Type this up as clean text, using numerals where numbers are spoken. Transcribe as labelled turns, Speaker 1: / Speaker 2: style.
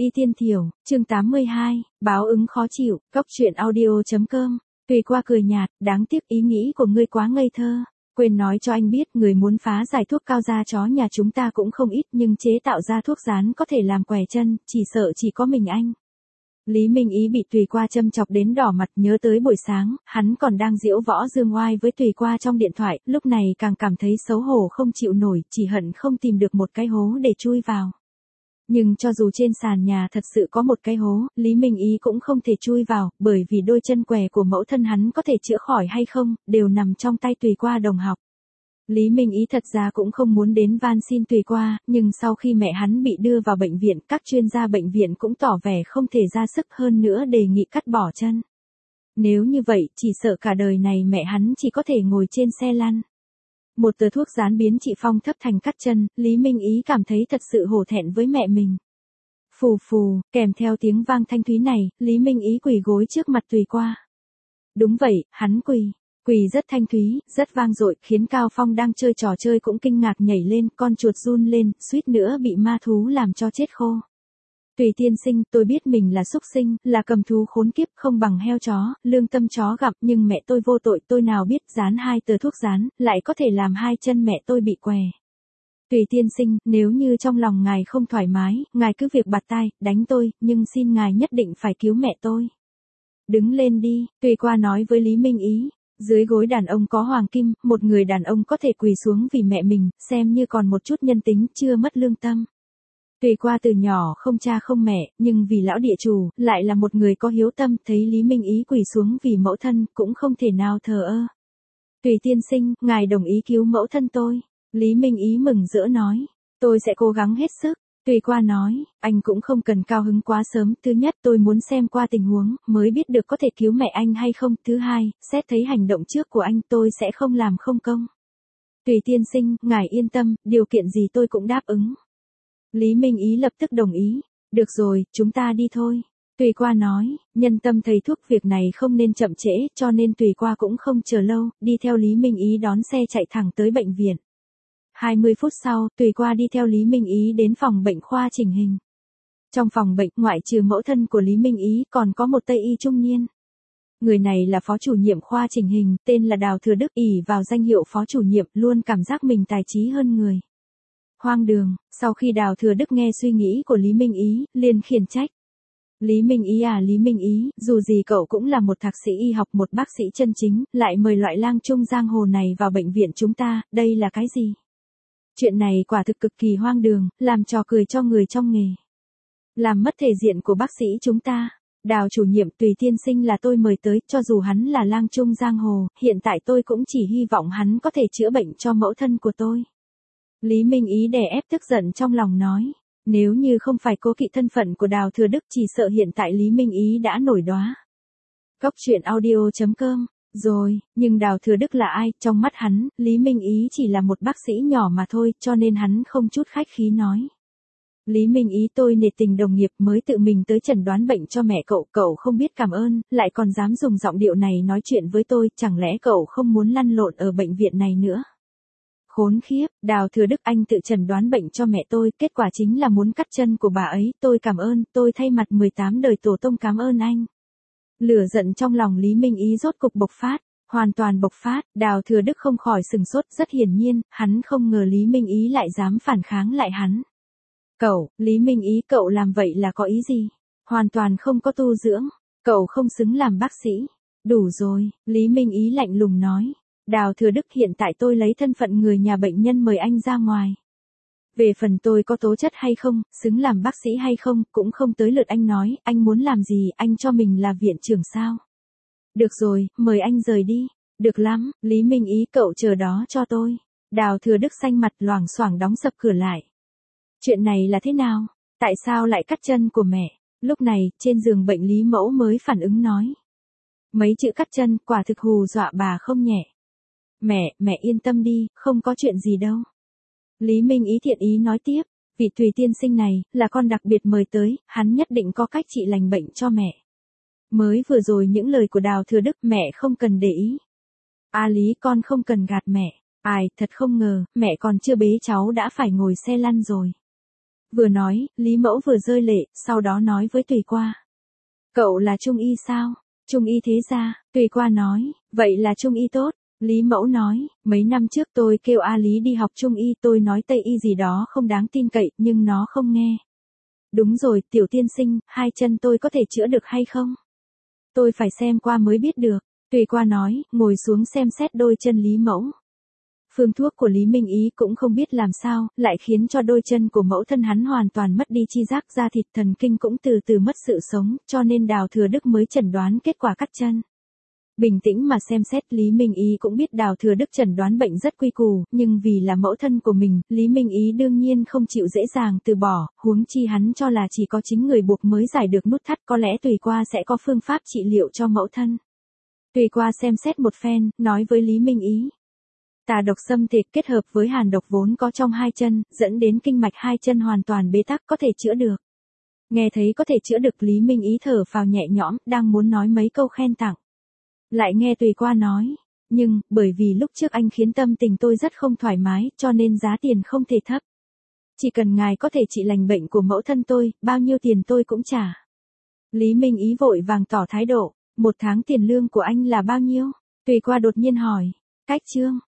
Speaker 1: Y Tiên Thiểu, chương 82, báo ứng khó chịu, Cốc truyện audio.com. Tùy qua cười nhạt, đáng tiếc ý nghĩ của ngươi quá ngây thơ. Quên nói cho anh biết người muốn phá giải thuốc cao da chó nhà chúng ta cũng không ít nhưng chế tạo ra thuốc rán có thể làm quẻ chân, chỉ sợ chỉ có mình anh. Lý Minh Ý bị Tùy Qua châm chọc đến đỏ mặt, nhớ tới buổi sáng, hắn còn đang giễu võ dương oai với Tùy Qua trong điện thoại, lúc này càng cảm thấy xấu hổ không chịu nổi, chỉ hận không tìm được một cái hố để chui vào. Nhưng cho dù trên sàn nhà thật sự có một cái hố, Lý Minh Ý cũng không thể chui vào, bởi vì đôi chân què của mẫu thân hắn có thể chữa khỏi hay không, đều nằm trong tay Tùy Qua đồng học. Lý Minh Ý thật ra cũng không muốn đến van xin Tùy Qua, nhưng sau khi mẹ hắn bị đưa vào bệnh viện, các chuyên gia bệnh viện cũng tỏ vẻ không thể ra sức hơn nữa đề nghị cắt bỏ chân. Nếu như vậy, chỉ sợ cả đời này mẹ hắn chỉ có thể ngồi trên xe lăn. Một tờ thuốc rán biến chị Phong thấp thành cắt chân, Lý Minh Ý cảm thấy thật sự hổ thẹn với mẹ mình. Phù phù, kèm theo tiếng vang thanh thúy này, Lý Minh Ý quỳ gối trước mặt Tùy Qua. Đúng vậy, hắn quỳ rất thanh thúy, rất vang dội, khiến Cao Phong đang chơi trò chơi cũng kinh ngạc nhảy lên, con chuột run lên, suýt nữa bị ma thú làm cho chết khô. Tùy tiên sinh, tôi biết mình là súc sinh, là cầm thú khốn kiếp, không bằng heo chó, lương tâm chó gặp, nhưng mẹ tôi vô tội, tôi nào biết dán 2 tờ thuốc dán, lại có thể làm 2 chân mẹ tôi bị què. Tùy tiên sinh, nếu như trong lòng ngài không thoải mái, ngài cứ việc bạt tai, đánh tôi, nhưng xin ngài nhất định phải cứu mẹ tôi. Đứng lên đi, Tùy Qua nói với Lý Minh Ý. Dưới gối đàn ông có hoàng kim, một người đàn ông có thể quỳ xuống vì mẹ mình, xem như còn một chút nhân tính, chưa mất lương tâm. Tùy Qua từ nhỏ không cha không mẹ, nhưng vì lão địa chủ, lại là một người có hiếu tâm, thấy Lý Minh Ý quỳ xuống vì mẫu thân, cũng không thể nào thờ ơ. Tùy tiên sinh, ngài đồng ý cứu mẫu thân tôi. Lý Minh Ý mừng rỡ nói, tôi sẽ cố gắng hết sức. Tùy Qua nói, anh cũng không cần cao hứng quá sớm, thứ nhất tôi muốn xem qua tình huống, mới biết được có thể cứu mẹ anh hay không, thứ hai, xét thấy hành động trước của anh tôi sẽ không làm không công. Tùy tiên sinh, ngài yên tâm, điều kiện gì tôi cũng đáp ứng. Lý Minh Ý lập tức đồng ý, được rồi, chúng ta đi thôi. Tùy Qua nói, nhân tâm thầy thuốc việc này không nên chậm trễ, cho nên Tùy Qua cũng không chờ lâu, đi theo Lý Minh Ý đón xe chạy thẳng tới bệnh viện. 20 phút sau, Tùy Qua đi theo Lý Minh Ý đến phòng bệnh khoa chỉnh hình. Trong phòng bệnh, ngoại trừ mẫu thân của Lý Minh Ý, còn có một Tây y trung niên. Người này là phó chủ nhiệm khoa chỉnh hình, tên là Đào Thừa Đức, ỷ vào danh hiệu phó chủ nhiệm, luôn cảm giác mình tài trí hơn người. Hoang đường, sau khi Đào Thừa Đức nghe suy nghĩ của Lý Minh Ý, liền khiển trách. Lý Minh Ý à, Lý Minh Ý, dù gì cậu cũng là một thạc sĩ y học, một bác sĩ chân chính, lại mời loại lang trung giang hồ này vào bệnh viện chúng ta, đây là cái gì? Chuyện này quả thực cực kỳ hoang đường, làm trò cười cho người trong nghề. Làm mất thể diện của bác sĩ chúng ta. Đào chủ nhiệm, Tùy tiên sinh là tôi mời tới, cho dù hắn là lang trung giang hồ, hiện tại tôi cũng chỉ hy vọng hắn có thể chữa bệnh cho mẫu thân của tôi. Lý Minh Ý đè ép tức giận trong lòng nói, nếu như không phải cố kỵ thân phận của Đào Thừa Đức chỉ sợ hiện tại Lý Minh Ý đã nổi đoá. Cốc truyện audio.com. Rồi, nhưng Đào Thừa Đức là ai, trong mắt hắn, Lý Minh Ý chỉ là một bác sĩ nhỏ mà thôi, cho nên hắn không chút khách khí nói. Lý Minh Ý, tôi nể tình đồng nghiệp mới tự mình tới chẩn đoán bệnh cho mẹ cậu, cậu không biết cảm ơn, lại còn dám dùng giọng điệu này nói chuyện với tôi, chẳng lẽ cậu không muốn lăn lộn ở bệnh viện này nữa? Khốn khiếp, Đào Thừa Đức, anh tự chẩn đoán bệnh cho mẹ tôi, kết quả chính là muốn cắt chân của bà ấy, tôi cảm ơn, tôi thay mặt 18 đời tổ tông cảm ơn anh. Lửa giận trong lòng Lý Minh Ý rốt cục bộc phát, hoàn toàn bộc phát, Đào Thừa Đức không khỏi sừng sốt, rất hiển nhiên, hắn không ngờ Lý Minh Ý lại dám phản kháng lại hắn. Cậu, Lý Minh Ý, cậu làm vậy là có ý gì? Hoàn toàn không có tu dưỡng, cậu không xứng làm bác sĩ. Đủ rồi, Lý Minh Ý lạnh lùng nói. Đào Thừa Đức, hiện tại tôi lấy thân phận người nhà bệnh nhân mời anh ra ngoài. Về phần tôi có tố chất hay không, xứng làm bác sĩ hay không, cũng không tới lượt anh nói, anh muốn làm gì, anh cho mình là viện trưởng sao? Được rồi, mời anh rời đi. Được lắm, Lý Minh Ý, cậu chờ đó cho tôi. Đào Thừa Đức xanh mặt loảng xoảng đóng sập cửa lại. Chuyện này là thế nào? Tại sao lại cắt chân của mẹ? Lúc này, trên giường bệnh Lý Mẫu mới phản ứng nói. Mấy chữ cắt chân, quả thực hù dọa bà không nhẹ. Mẹ yên tâm đi, không có chuyện gì đâu. Lý Minh Ý thiện ý nói tiếp, vị Tùy tiên sinh này, là con đặc biệt mời tới, hắn nhất định có cách trị lành bệnh cho mẹ. Mới vừa rồi những lời của Đào Thừa Đức mẹ không cần để ý. A Lý, con không cần gạt mẹ. Ai, thật không ngờ, mẹ còn chưa bế cháu đã phải ngồi xe lăn rồi. Vừa nói, Lý Mẫu vừa rơi lệ, sau đó nói với Tùy Qua. Cậu là trung y sao? Trung y thế gia, Tùy Qua nói, vậy là trung y tốt. Lý Mẫu nói, mấy năm trước tôi kêu A Lý đi học trung y, tôi nói Tây y gì đó không đáng tin cậy, nhưng nó không nghe. Đúng rồi, tiểu tiên sinh, hai chân tôi có thể chữa được hay không? Tôi phải xem qua mới biết được. Tùy Qua nói, ngồi xuống xem xét đôi chân Lý Mẫu. Phương thuốc của Lý Minh Ý cũng không biết làm sao, lại khiến cho đôi chân của mẫu thân hắn hoàn toàn mất đi chi giác, da thịt thần kinh cũng từ từ mất sự sống, cho nên Đào Thừa Đức mới chẩn đoán kết quả cắt chân. Bình tĩnh mà xem xét, Lý Minh Ý cũng biết Đào Thừa Đức chẩn đoán bệnh rất quy củ, nhưng vì là mẫu thân của mình, Lý Minh Ý đương nhiên không chịu dễ dàng từ bỏ, huống chi hắn cho là chỉ có chính người buộc mới giải được nút thắt, có lẽ Tùy Qua sẽ có phương pháp trị liệu cho mẫu thân. Tùy Qua xem xét một phen, nói với Lý Minh Ý. Tà độc xâm thịt kết hợp với hàn độc vốn có trong hai chân, dẫn đến kinh mạch hai chân hoàn toàn bế tắc, có thể chữa được. Nghe thấy có thể chữa được, Lý Minh Ý thở phào nhẹ nhõm, đang muốn nói mấy câu khen tặng. Lại nghe Tùy Qua nói, nhưng, bởi vì lúc trước anh khiến tâm tình tôi rất không thoải mái, cho nên giá tiền không thể thấp. Chỉ cần ngài có thể trị lành bệnh của mẫu thân tôi, bao nhiêu tiền tôi cũng trả. Lý Minh Ý vội vàng tỏ thái độ, 1 tháng tiền lương của anh là bao nhiêu? Tùy Qua đột nhiên hỏi, cách chương.